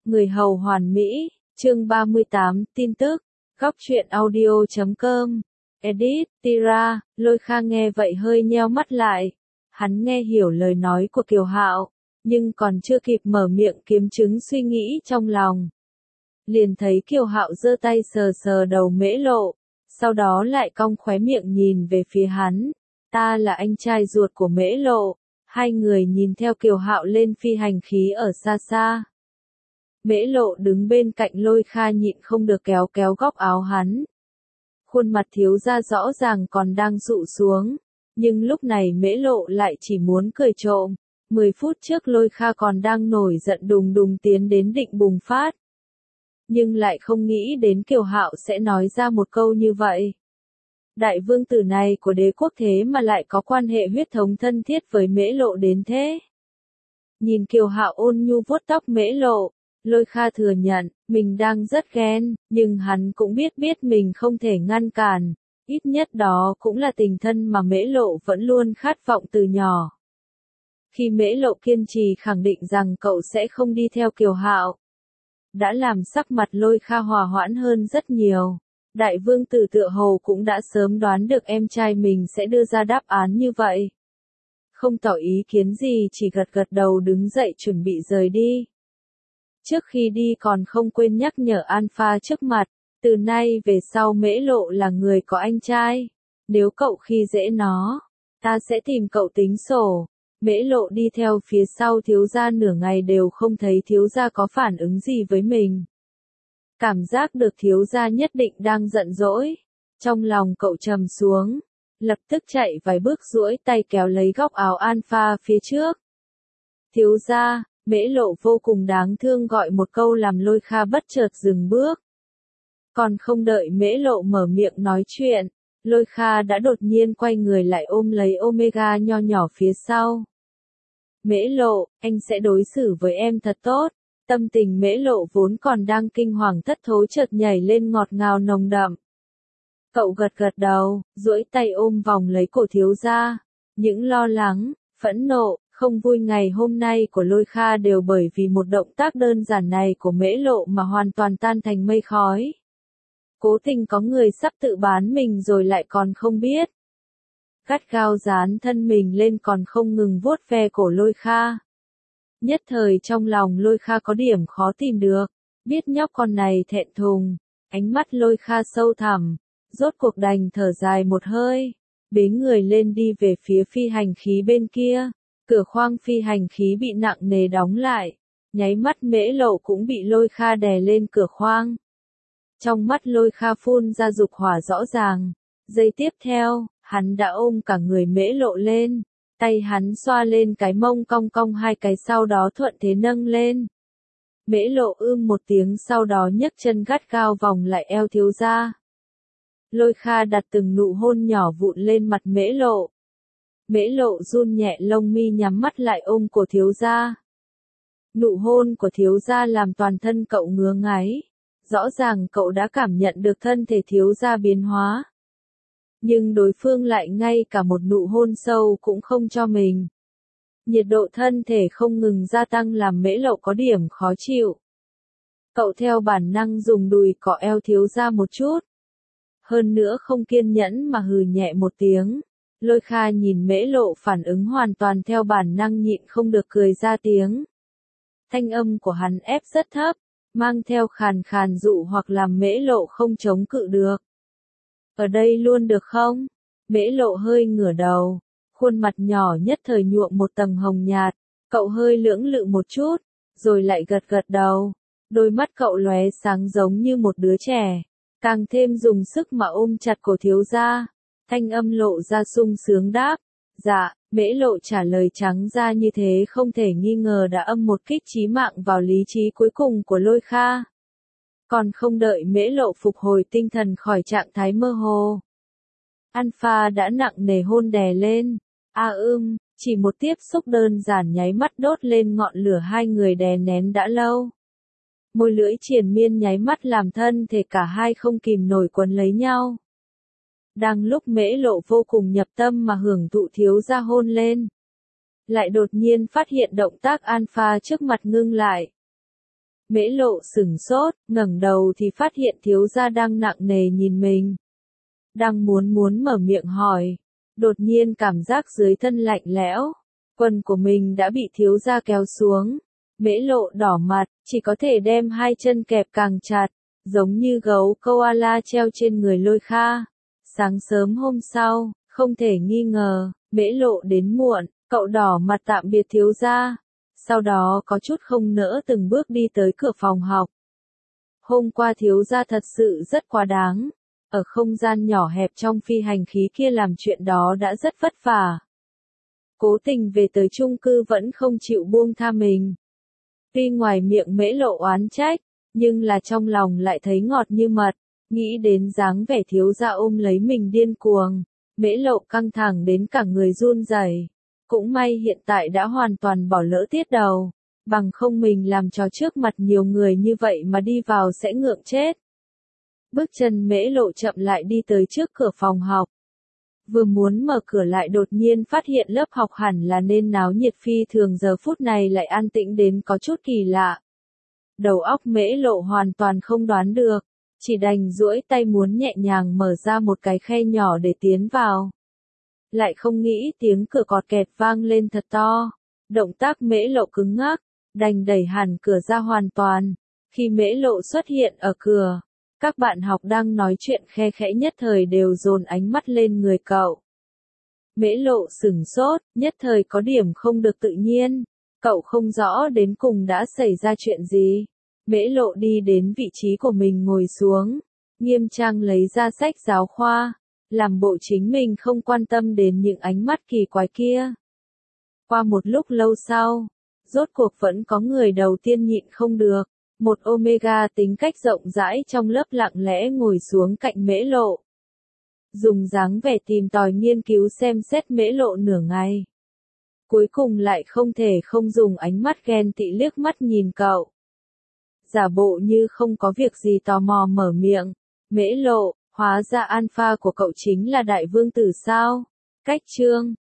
Người hầu hoàn mỹ, chương 38, tin tức, góc truyện audio.com, edit, Tira, Lôi Kha nghe vậy hơi nheo mắt lại. Hắn nghe hiểu lời nói của Kiều Hạo, nhưng còn chưa kịp mở miệng kiếm chứng suy nghĩ trong lòng. Liền thấy Kiều Hạo giơ tay sờ sờ đầu Mễ Lộ, sau đó lại cong khóe miệng nhìn về phía hắn. Ta là anh trai ruột của Mễ Lộ. Hai người nhìn theo Kiều Hạo lên phi hành khí ở xa xa. Mễ Lộ đứng bên cạnh Lôi Kha nhịn không được kéo kéo góc áo hắn. Khuôn mặt thiếu gia rõ ràng còn đang dụ xuống, nhưng lúc này Mễ Lộ lại chỉ muốn cười trộm. 10 phút trước Lôi Kha còn đang nổi giận đùng đùng tiến đến định bùng phát. Nhưng lại không nghĩ đến Kiều Hạo sẽ nói ra một câu như vậy. Đại vương tử này của đế quốc thế mà lại có quan hệ huyết thống thân thiết với Mễ Lộ đến thế. Nhìn Kiều Hạo ôn nhu vuốt tóc Mễ Lộ, Lôi Kha thừa nhận, mình đang rất ghen, nhưng hắn cũng biết mình không thể ngăn cản, ít nhất đó cũng là tình thân mà Mễ Lộ vẫn luôn khát vọng từ nhỏ. Khi Mễ Lộ kiên trì khẳng định rằng cậu sẽ không đi theo Kiều Hạo, đã làm sắc mặt Lôi Kha hòa hoãn hơn rất nhiều. Đại vương tử tựa hồ cũng đã sớm đoán được em trai mình sẽ đưa ra đáp án như vậy. Không tỏ ý kiến gì, chỉ gật gật đầu đứng dậy chuẩn bị rời đi. Trước khi đi còn không quên nhắc nhở Alpha trước mặt, từ nay về sau Mễ Lộ là người có anh trai. Nếu cậu khi dễ nó, ta sẽ tìm cậu tính sổ. Mễ Lộ đi theo phía sau thiếu gia nửa ngày đều không thấy thiếu gia có phản ứng gì với mình. Cảm giác được thiếu gia nhất định đang giận dỗi. Trong lòng cậu trầm xuống, lập tức chạy vài bước duỗi tay kéo lấy góc áo Alpha phía trước. Thiếu gia, Mễ Lộ vô cùng đáng thương gọi một câu làm Lôi Kha bất chợt dừng bước. Còn không đợi Mễ Lộ mở miệng nói chuyện, Lôi Kha đã đột nhiên quay người lại ôm lấy Omega nho nhỏ phía sau. Mễ Lộ, anh sẽ đối xử với em thật tốt. Tâm tình Mễ Lộ vốn còn đang kinh hoàng thất thối chợt nhảy lên ngọt ngào nồng đậm. Cậu gật gật đầu, duỗi tay ôm vòng lấy cổ thiếu gia. Những lo lắng, phẫn nộ, không vui ngày hôm nay của Lôi Kha đều bởi vì một động tác đơn giản này của Mễ Lộ mà hoàn toàn tan thành mây khói. Cố tình có người sắp tự bán mình rồi lại còn không biết. Gắt gao dán thân mình lên còn không ngừng vuốt ve cổ Lôi Kha. Nhất thời trong lòng Lôi Kha có điểm khó tìm được, biết nhóc con này thẹn thùng, ánh mắt Lôi Kha sâu thẳm, rốt cuộc đành thở dài một hơi, bế người lên đi về phía phi hành khí bên kia, cửa khoang phi hành khí bị nặng nề đóng lại, nháy mắt Mễ Lộ cũng bị Lôi Kha đè lên cửa khoang. Trong mắt Lôi Kha phun ra dục hỏa rõ ràng, giây tiếp theo, hắn đã ôm cả người Mễ Lộ lên. Tay hắn xoa lên cái mông cong cong hai cái sau đó thuận thế nâng lên. Mễ Lộ một tiếng sau đó nhấc chân gắt gao vòng lại eo thiếu gia. Lôi Kha đặt từng nụ hôn nhỏ vụn lên mặt Mễ Lộ. Mễ Lộ run nhẹ lông mi nhắm mắt lại ôm của thiếu gia. Nụ hôn của thiếu gia làm toàn thân cậu ngứa ngáy. Rõ ràng cậu đã cảm nhận được thân thể thiếu gia biến hóa. Nhưng đối phương lại ngay cả một nụ hôn sâu cũng không cho mình. Nhiệt độ thân thể không ngừng gia tăng làm Mễ Lộ có điểm khó chịu. Cậu theo bản năng dùng đùi cọ eo thiếu gia một chút. Hơn nữa không kiên nhẫn mà hừ nhẹ một tiếng. Lôi Kha nhìn Mễ Lộ phản ứng hoàn toàn theo bản năng nhịn không được cười ra tiếng. Thanh âm của hắn ép rất thấp, mang theo khàn khàn dụ hoặc làm Mễ Lộ không chống cự được. Ở đây luôn được không? Mễ Lộ hơi ngửa đầu, khuôn mặt nhỏ nhất thời nhuộm một tầng hồng nhạt, cậu hơi lưỡng lự một chút, rồi lại gật gật đầu. Đôi mắt cậu lóe sáng giống như một đứa trẻ, càng thêm dùng sức mà ôm chặt cổ thiếu gia. Thanh âm lộ ra sung sướng đáp, dạ. Mễ Lộ trả lời trắng ra như thế không thể nghi ngờ đã âm một kích chí mạng vào lý trí cuối cùng của Lôi Kha. Còn không đợi Mễ Lộ phục hồi tinh thần khỏi trạng thái mơ hồ, Alpha đã nặng nề hôn đè lên. Chỉ một tiếp xúc đơn giản nháy mắt đốt lên ngọn lửa hai người đè nén đã lâu. Môi lưỡi triền miên nháy mắt làm thân thể cả hai không kìm nổi quấn lấy nhau. Đang lúc Mễ Lộ vô cùng nhập tâm mà hưởng thụ thiếu gia hôn lên, lại đột nhiên phát hiện động tác Alpha trước mặt ngưng lại. Mễ Lộ sửng sốt, ngẩng đầu thì phát hiện thiếu gia đang nặng nề nhìn mình. Đang muốn mở miệng hỏi, đột nhiên cảm giác dưới thân lạnh lẽo, quần của mình đã bị thiếu gia kéo xuống. Mễ Lộ đỏ mặt, chỉ có thể đem hai chân kẹp càng chặt, giống như gấu koala treo trên người Lôi Kha. Sáng sớm hôm sau, không thể nghi ngờ, Mễ Lộ đến muộn, cậu đỏ mặt tạm biệt thiếu gia. Sau đó có chút không nỡ từng bước đi tới cửa phòng học. Hôm qua thiếu gia thật sự rất quá đáng. Ở không gian nhỏ hẹp trong phi hành khí kia làm chuyện đó đã rất vất vả. Cố tình về tới chung cư vẫn không chịu buông tha mình. Tuy ngoài miệng Mễ Lộ oán trách, nhưng là trong lòng lại thấy ngọt như mật. Nghĩ đến dáng vẻ thiếu gia ôm lấy mình điên cuồng, Mễ Lộ căng thẳng đến cả người run rẩy. Cũng may hiện tại đã hoàn toàn bỏ lỡ tiết đầu, bằng không mình làm trò trước mặt nhiều người như vậy mà đi vào sẽ ngượng chết. Bước chân Mễ Lộ chậm lại đi tới trước cửa phòng học. Vừa muốn mở cửa lại đột nhiên phát hiện lớp học hẳn là nên náo nhiệt phi thường giờ phút này lại an tĩnh đến có chút kỳ lạ. Đầu óc Mễ Lộ hoàn toàn không đoán được, chỉ đành duỗi tay muốn nhẹ nhàng mở ra một cái khe nhỏ để tiến vào. Lại không nghĩ tiếng cửa cọt kẹt vang lên thật to. Động tác Mễ Lộ cứng ngắc, đành đẩy hẳn cửa ra hoàn toàn. Khi Mễ Lộ xuất hiện ở cửa, các bạn học đang nói chuyện khe khẽ nhất thời đều dồn ánh mắt lên người cậu. Mễ Lộ sửng sốt, nhất thời có điểm không được tự nhiên. Cậu không rõ đến cùng đã xảy ra chuyện gì. Mễ Lộ đi đến vị trí của mình ngồi xuống, nghiêm trang lấy ra sách giáo khoa, làm bộ chính mình không quan tâm đến những ánh mắt kỳ quái kia. Qua một lúc lâu sau, rốt cuộc vẫn có người đầu tiên nhịn không được. Một Omega tính cách rộng rãi trong lớp lặng lẽ ngồi xuống cạnh Mễ Lộ. Dùng dáng vẻ tìm tòi nghiên cứu xem xét Mễ Lộ nửa ngày. Cuối cùng lại không thể không dùng ánh mắt ghen tị liếc mắt nhìn cậu. Giả bộ như không có việc gì tò mò mở miệng. Mễ Lộ, hóa ra alpha của cậu chính là đại vương tử sao? Cách chương